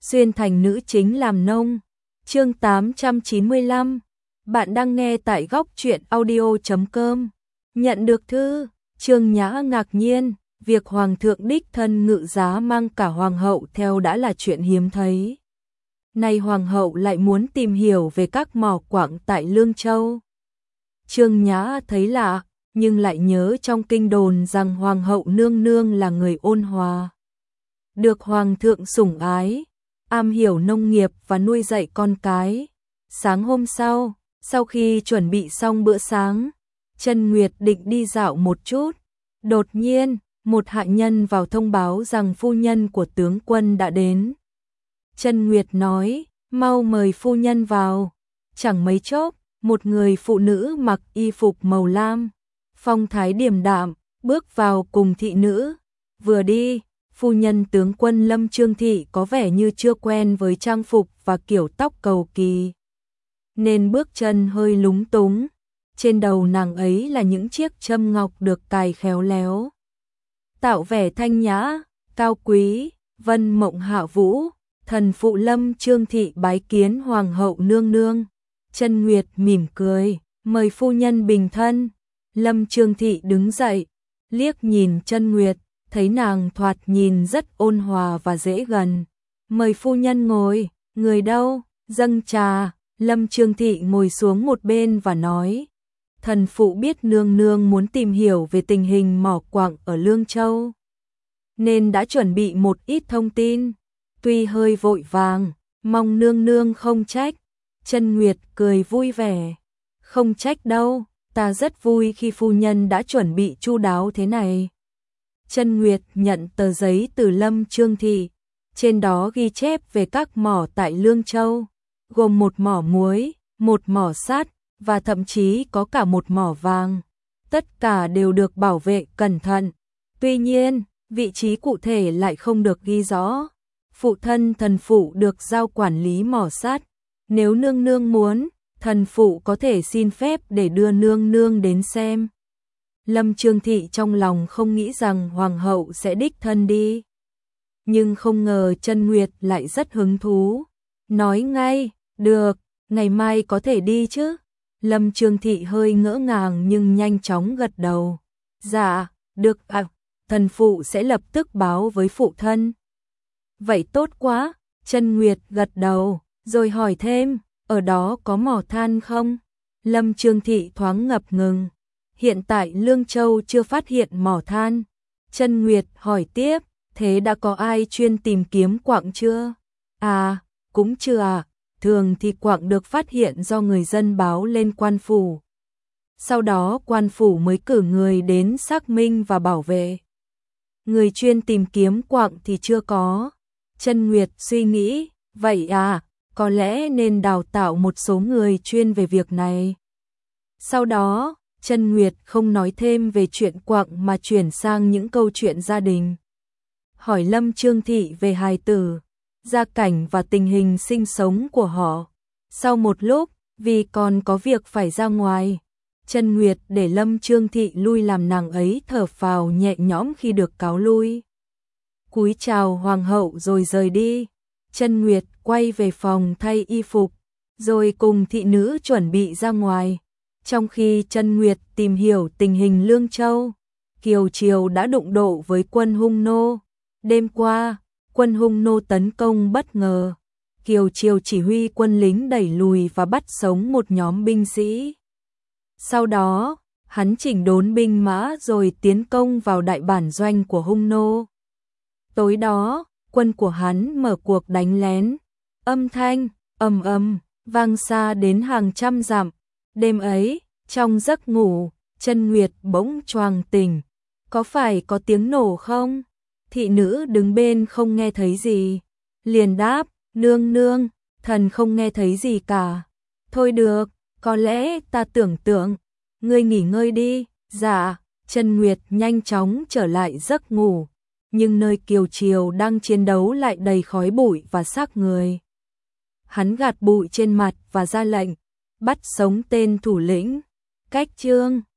xuyên thành nữ chính làm nông. Chương 895. Bạn đang nghe tại góc truyện audio.com. Nhận được thư, Trương Nhã ngạc nhiên, việc hoàng thượng đích thân ngự giá mang cả hoàng hậu theo đã là chuyện hiếm thấy. Nay hoàng hậu lại muốn tìm hiểu về các mỏ quặng tại Lương Châu. Trương Nhã thấy lạ, nhưng lại nhớ trong kinh đồn rằng hoàng hậu nương nương là người ôn hòa, được hoàng thượng sủng ái, am hiểu nông nghiệp và nuôi dạy con cái. Sáng hôm sau khi chuẩn bị xong bữa sáng, Chân Nguyệt định đi dạo một chút. Đột nhiên, một hạ nhân vào thông báo rằng phu nhân của tướng quân đã đến. Chân Nguyệt nói, mau mời phu nhân vào. Chẳng mấy chốc, một người phụ nữ mặc y phục màu lam, phong thái điềm đạm, bước vào cùng thị nữ. Vừa đi, phu nhân tướng quân Lâm Trương Thị có vẻ như chưa quen với trang phục và kiểu tóc cầu kỳ, nên bước chân hơi lúng túng. Trên đầu nàng ấy là những chiếc châm ngọc được cài khéo léo, tạo vẻ thanh nhã, cao quý. Vân Mộng Hạ Vũ, thần phụ Lâm Trương Thị bái kiến hoàng hậu nương nương. Chân Nguyệt mỉm cười, mời phu nhân bình thân. Lâm Trương Thị đứng dậy, liếc nhìn Chân Nguyệt, thấy nàng thoạt nhìn rất ôn hòa và dễ gần. Mời phu nhân ngồi, người đâu? Dâng trà. Lâm Trương Thị ngồi xuống một bên và nói, thần phụ biết nương nương muốn tìm hiểu về tình hình mỏ quặng ở Lương Châu, nên đã chuẩn bị một ít thông tin, tuy hơi vội vàng, mong nương nương không trách. Chân Nguyệt cười vui vẻ, không trách đâu, ta rất vui khi phu nhân đã chuẩn bị chu đáo thế này. Chân Nguyệt nhận tờ giấy từ Lâm Trương Thị, trên đó ghi chép về các mỏ tại Lương Châu, gồm một mỏ muối, một mỏ sắt và thậm chí có cả một mỏ vàng. Tất cả đều được bảo vệ cẩn thận. Tuy nhiên, vị trí cụ thể lại không được ghi rõ. Phụ thân thần phụ được giao quản lý mỏ sắt. Nếu nương nương muốn, thần phụ có thể xin phép để đưa nương nương đến xem. Lâm Trương Thị trong lòng không nghĩ rằng hoàng hậu sẽ đích thân đi, nhưng không ngờ Chân Nguyệt lại rất hứng thú, nói ngay, được, ngày mai có thể đi chứ. Lâm Trương Thị hơi ngỡ ngàng nhưng nhanh chóng gật đầu, dạ, được ạ, thần phụ sẽ lập tức báo với phụ thân. Vậy tốt quá. Chân Nguyệt gật đầu, rồi hỏi thêm, ở đó có mỏ than không? Lâm Trương Thị thoáng ngập ngừng, hiện tại Lương Châu chưa phát hiện mỏ than. Chân Nguyệt hỏi tiếp, thế đã có ai chuyên tìm kiếm quặng chưa? À, cũng chưa à, thường thì quặng được phát hiện do người dân báo lên quan phủ. Sau đó quan phủ mới cử người đến xác minh và bảo vệ. Người chuyên tìm kiếm quặng thì chưa có. Chân Nguyệt suy nghĩ, vậy à, có lẽ nên đào tạo một số người chuyên về việc này. Sau đó, Chân Nguyệt không nói thêm về chuyện quặng mà chuyển sang những câu chuyện gia đình. Hỏi Lâm Trương Thị về hài tử, gia cảnh và tình hình sinh sống của họ. Sau một lúc, vì còn có việc phải ra ngoài, Chân Nguyệt để Lâm Trương Thị lui làm nàng ấy thở phào nhẹ nhõm khi được cáo lui. Cúi chào hoàng hậu rồi rời đi. Chân Nguyệt quay về phòng thay y phục, rồi cùng thị nữ chuẩn bị ra ngoài. Trong khi Chân Nguyệt tìm hiểu tình hình Lương Châu, Kiều Triều đã đụng độ với quân Hung Nô. Đêm qua, quân Hung Nô tấn công bất ngờ. Kiều Triều chỉ huy quân lính đẩy lùi và bắt sống một nhóm binh sĩ. Sau đó, hắn chỉnh đốn binh mã rồi tiến công vào đại bản doanh của Hung Nô. Tối đó, quân của hắn mở cuộc đánh lén. Âm thanh ầm ầm vang xa đến hàng trăm dặm. Đêm ấy, trong giấc ngủ, Chân Nguyệt bỗng choàng tỉnh. Có phải có tiếng nổ không? Thị nữ đứng bên không nghe thấy gì, liền đáp, nương nương, thần không nghe thấy gì cả. Thôi được, có lẽ ta tưởng tượng, ngươi nghỉ ngơi đi. Dạ. Chân Nguyệt nhanh chóng trở lại giấc ngủ, nhưng nơi Kiều Triều đang chiến đấu lại đầy khói bụi và xác người. Hắn gạt bụi trên mặt và ra lệnh, bắt sống tên thủ lĩnh. Cách chương